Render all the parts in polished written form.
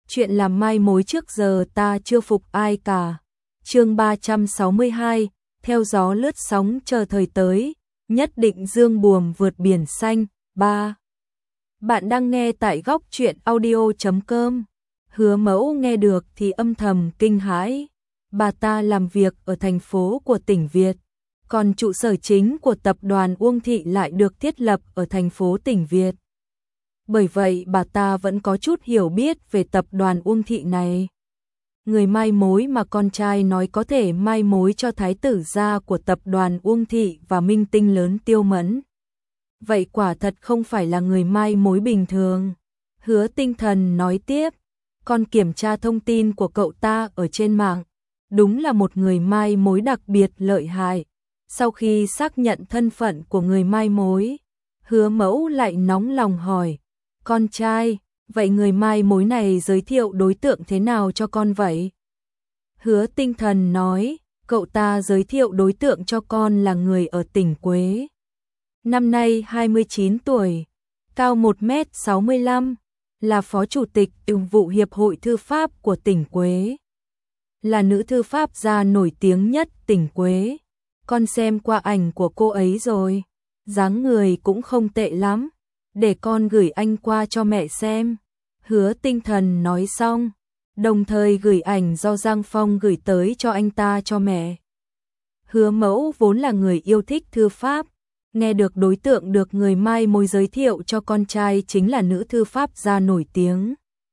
chuyện làm mai mối trước giờ ta chưa phục ai cả. Chương 362, theo gió lướt sóng chờ thời tới, nhất định dương buồm vượt biển xanh. 3. Bạn đang nghe tại góc truyện audio.com. Hứa Mẫu nghe được thì âm thầm kinh hãi. Bà ta làm việc ở thành phố của tỉnh Việt, còn trụ sở chính của tập đoàn Uông Thị lại được thiết lập ở thành phố tỉnh Việt. Bởi vậy bà ta vẫn có chút hiểu biết về tập đoàn Uông Thị này. Người mai mối mà con trai nói có thể mai mối cho thái tử gia của tập đoàn Uông Thị và minh tinh lớn Tiêu Mẫn. Vậy quả thật không phải là người mai mối bình thường. Hứa Tinh Thần nói tiếp, con kiểm tra thông tin của cậu ta ở trên mạng, đúng là một người mai mối đặc biệt lợi hại. Sau khi xác nhận thân phận của người mai mối, Hứa Mẫu lại nóng lòng hỏi, con trai, vậy người mai mối này giới thiệu đối tượng thế nào cho con vậy? Hứa Tinh Thần nói, cậu ta giới thiệu đối tượng cho con là người ở tỉnh Quế. Năm nay 29 tuổi, cao 1m65, là phó chủ tịch Ủng vụ Hiệp hội Thư pháp của tỉnh Quế. Là nữ thư pháp gia nổi tiếng nhất tỉnh Quế. Con xem qua ảnh của cô ấy rồi, dáng người cũng không tệ lắm, để con gửi anh qua cho mẹ xem. Hứa Tinh Thần nói xong, đồng thời gửi ảnh do Giang Phong gửi tới cho anh ta cho mẹ. Hứa Mẫu vốn là người yêu thích thư pháp, nghe được đối tượng được người mai mối giới thiệu cho con trai chính là nữ thư pháp gia nổi tiếng.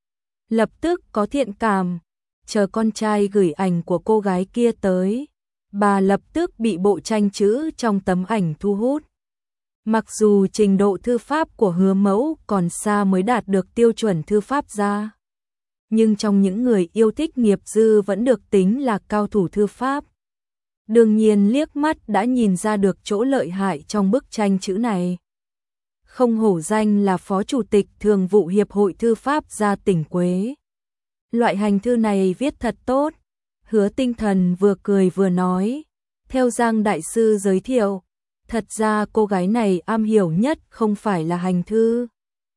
Lập tức có thiện cảm, chờ con trai gửi ảnh của cô gái kia tới, bà lập tức bị bộ tranh chữ trong tấm ảnh thu hút. Mặc dù trình độ thư pháp của Hứa Mẫu còn xa mới đạt được tiêu chuẩn thư pháp gia, nhưng trong những người yêu thích nghiệp dư vẫn được tính là cao thủ thư pháp. Đương nhiên liếc mắt đã nhìn ra được chỗ lợi hại trong bức tranh chữ này. Không hổ danh là phó chủ tịch thường vụ Hiệp hội Thư pháp gia tỉnh Quế. Loại hành thư này viết thật tốt. Hứa Tinh Thần vừa cười vừa nói, theo Giang đại sư giới thiệu, thật ra cô gái này am hiểu nhất không phải là hành thư,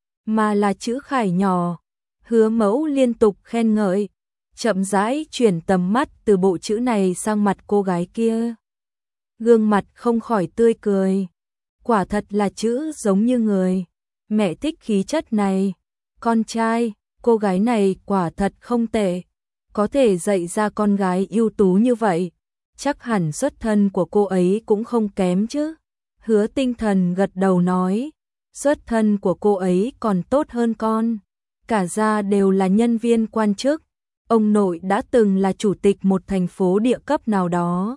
mà là chữ khải nhỏ. Hứa Mẫu liên tục khen ngợi, chậm rãi chuyển tầm mắt từ bộ chữ này sang mặt cô gái kia. Gương mặt không khỏi tươi cười. Quả thật là chữ giống như người. Mẹ thích khí chất này. Con trai, cô gái này quả thật không tệ. Có thể dạy ra con gái ưu tú như vậy. Chắc hẳn xuất thân của cô ấy cũng không kém chứ. Hứa Tinh Thần gật đầu nói, xuất thân của cô ấy còn tốt hơn con. Cả gia đều là nhân viên quan chức. Ông nội đã từng là chủ tịch một thành phố địa cấp nào đó.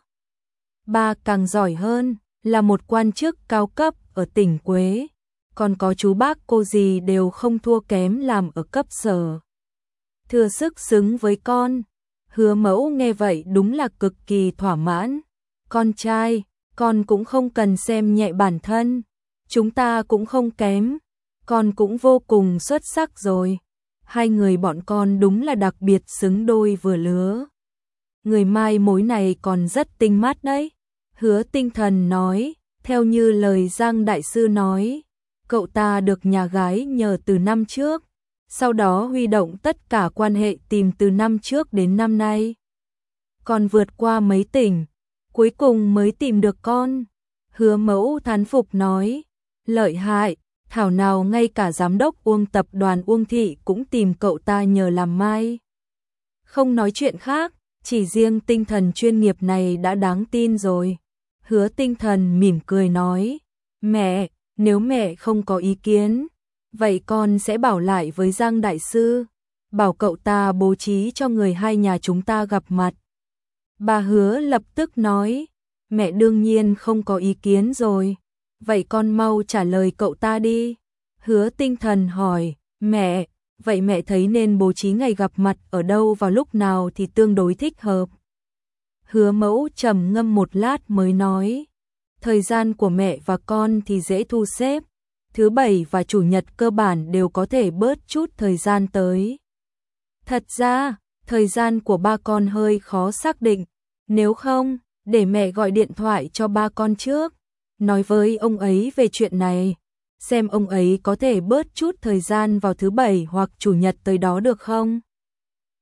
Ba càng giỏi hơn, là một quan chức cao cấp ở tỉnh Quế. Còn có chú bác cô gì đều không thua kém làm ở cấp sở. Thừa sức xứng với con. Hứa Mẫu nghe vậy đúng là cực kỳ thỏa mãn. Con trai, con cũng không cần xem nhẹ bản thân. Chúng ta cũng không kém. Con cũng vô cùng xuất sắc rồi. Hai người bọn con đúng là đặc biệt xứng đôi vừa lứa. Người mai mối này còn rất tinh mắt đấy. Hứa Tinh Thần nói, theo như lời Giang đại sư nói, cậu ta được nhà gái nhờ từ năm trước, sau đó huy động tất cả quan hệ tìm từ năm trước đến năm nay. Còn vượt qua mấy tỉnh, cuối cùng mới tìm được con. Hứa Mẫu thán phục nói, lợi hại. Thảo nào ngay cả giám đốc Uông tập đoàn Uông Thị cũng tìm cậu ta nhờ làm mai. Không nói chuyện khác, chỉ riêng tinh thần chuyên nghiệp này đã đáng tin rồi. Hứa Tinh Thần mỉm cười nói, mẹ, nếu mẹ không có ý kiến, vậy con sẽ bảo lại với Giang đại sư, bảo cậu ta bố trí cho người hai nhà chúng ta gặp mặt. Bà Hứa lập tức nói, mẹ đương nhiên không có ý kiến rồi. Vậy con mau trả lời cậu ta đi. Hứa Tinh Thần hỏi, mẹ, vậy mẹ thấy nên bố trí ngày gặp mặt ở đâu vào lúc nào thì tương đối thích hợp? Hứa Mẫu trầm ngâm một lát mới nói, thời gian của mẹ và con thì dễ thu xếp. Thứ bảy và chủ nhật cơ bản đều có thể bớt chút thời gian tới. Thật ra, thời gian của ba con hơi khó xác định. Nếu không, để mẹ gọi điện thoại cho ba con trước. Nói với ông ấy về chuyện này, xem ông ấy có thể bớt chút thời gian vào thứ bảy hoặc chủ nhật tới đó được không?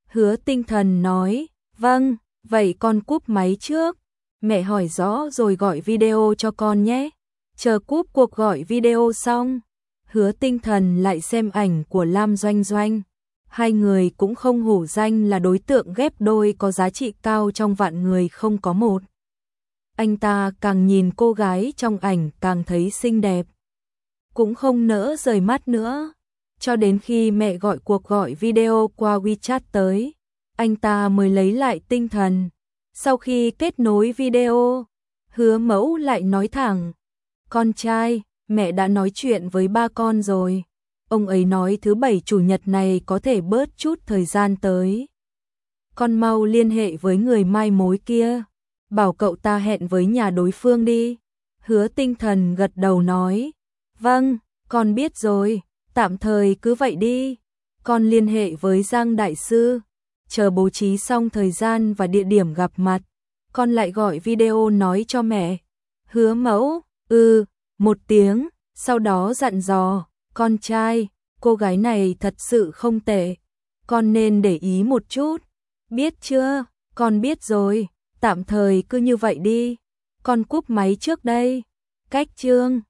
Hứa Tinh Thần nói, vâng, vậy con cúp máy trước. Mẹ hỏi rõ rồi gọi video cho con nhé. Chờ cúp cuộc gọi video xong, Hứa Tinh Thần lại xem ảnh của Lam Doanh Doanh. Hai người cũng không hổ danh là đối tượng ghép đôi có giá trị cao trong vạn người không có một. Anh ta càng nhìn cô gái trong ảnh càng thấy xinh đẹp, cũng không nỡ rời mắt nữa. Cho đến khi mẹ gọi cuộc gọi video qua WeChat tới, anh ta mới lấy lại tinh thần. Sau khi kết nối video, Hứa Mẫu lại nói thẳng, con trai, mẹ đã nói chuyện với ba con rồi. Ông ấy nói thứ bảy chủ nhật này có thể bớt chút thời gian tới. Con mau liên hệ với người mai mối kia, bảo cậu ta hẹn với nhà đối phương đi. Hứa Tinh Thần gật đầu nói, vâng, con biết rồi, tạm thời cứ vậy đi. Con liên hệ với Giang Đại Sư, chờ bố trí xong thời gian và địa điểm gặp mặt, con lại gọi video nói cho mẹ. Hứa Mẫu, một tiếng, sau đó dặn dò, con trai, cô gái này thật sự không tệ, con nên để ý một chút. Biết chưa, con biết rồi, tạm thời cứ như vậy đi. Con cúp máy trước đây. Cách chương